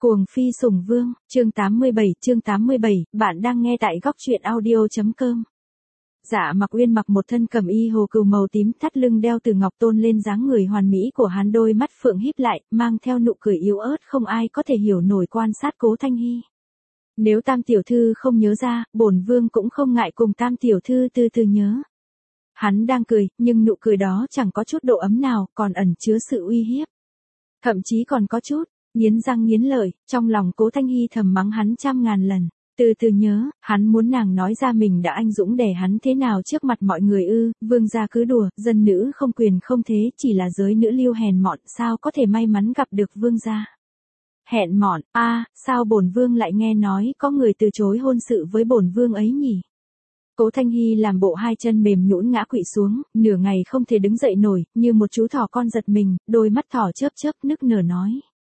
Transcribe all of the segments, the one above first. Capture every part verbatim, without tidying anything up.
Cuồng phi sủng vương, chương tám mươi bảy, chương tám mươi bảy, bạn đang nghe tại góc truyện audio.com. Dạ Mặc Uyên mặc một thân cẩm y hồ cừu màu tím, thắt lưng đeo từ ngọc tôn lên dáng người hoàn mỹ của hắn, đôi mắt phượng híp lại, mang theo nụ cười yếu ớt không ai có thể hiểu nổi quan sát Cố Thanh Hi. Nếu Tam tiểu thư không nhớ ra, bổn vương cũng không ngại cùng Tam tiểu thư từ từ nhớ. Hắn đang cười, nhưng nụ cười đó chẳng có chút độ ấm nào, còn ẩn chứa sự uy hiếp. Thậm chí còn có chút nghiến răng nghiến lợi, trong lòng Cố Thanh Hi thầm mắng hắn trăm ngàn lần. Từ từ nhớ, hắn muốn nàng nói ra mình đã anh dũng đè hắn thế nào trước mặt mọi người ư? Vương gia cứ đùa, dân nữ không quyền không thế, chỉ là giới nữ lưu hèn mọn, sao có thể may mắn gặp được vương gia. Hèn mọn, a, à, sao bổn vương lại nghe nói có người từ chối hôn sự với bổn vương ấy nhỉ? Cố Thanh Hi làm bộ hai chân mềm nhũn ngã quỵ xuống, nửa ngày không thể đứng dậy nổi, như một chú thỏ con giật mình, đôi mắt thỏ chớp chớp nức nở nói.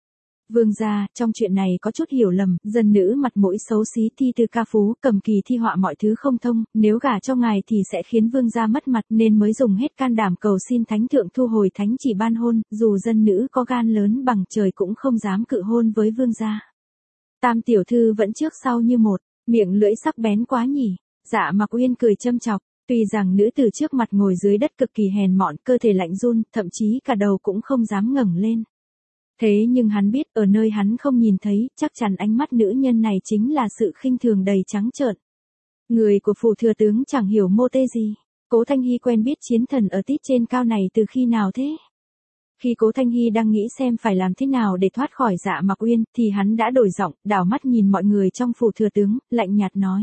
Vương gia, trong chuyện này có chút hiểu lầm, dân nữ mặt mũi xấu xí, thi từ ca phú, cầm kỳ thi họa mọi thứ không thông, nếu gả cho ngài thì sẽ khiến vương gia mất mặt nên mới dùng hết can đảm cầu xin thánh thượng thu hồi thánh chỉ ban hôn, dù dân nữ có gan lớn bằng trời cũng không dám cự hôn với vương gia. Tam tiểu thư vẫn trước sau như một, miệng lưỡi sắc bén quá nhỉ. Dạ Mặc Uyên cười châm chọc, tuy rằng nữ tử trước mặt ngồi dưới đất cực kỳ hèn mọn, cơ thể lạnh run, thậm chí cả đầu cũng không dám ngẩng lên. Thế nhưng hắn biết, ở nơi hắn không nhìn thấy, chắc chắn ánh mắt nữ nhân này chính là sự khinh thường đầy trắng trợn. Người của phủ thừa tướng chẳng hiểu mô tê gì. Cố Thanh Hi quen biết chiến thần ở tít trên cao này từ khi nào thế? Khi Cố Thanh Hi đang nghĩ xem phải làm thế nào để thoát khỏi Dạ Mặc Uyên, thì hắn đã đổi giọng, đảo mắt nhìn mọi người trong phủ thừa tướng, lạnh nhạt nói.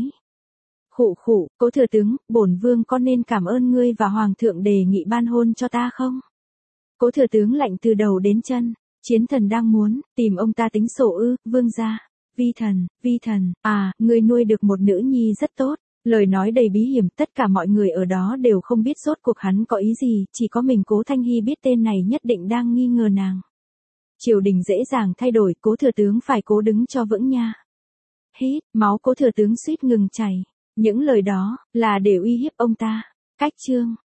Khụ khụ, Cố thừa tướng, bổn vương có nên cảm ơn ngươi và hoàng thượng đề nghị ban hôn cho ta không? Cố thừa tướng lạnh từ đầu đến chân. Chiến thần đang muốn tìm ông ta tính sổ ư? Vương gia. Vi thần, vi thần, à, ngươi nuôi được một nữ nhi rất tốt. Lời nói đầy bí hiểm, tất cả mọi người ở đó đều không biết rốt cuộc hắn có ý gì, chỉ có mình Cố Thanh Hi biết tên này nhất định đang nghi ngờ nàng. Triều đình dễ dàng thay đổi, Cố thừa tướng phải cố đứng cho vững nha. Hít, máu Cố thừa tướng suýt ngừng chảy. Những lời đó là để uy hiếp ông ta. Cách chương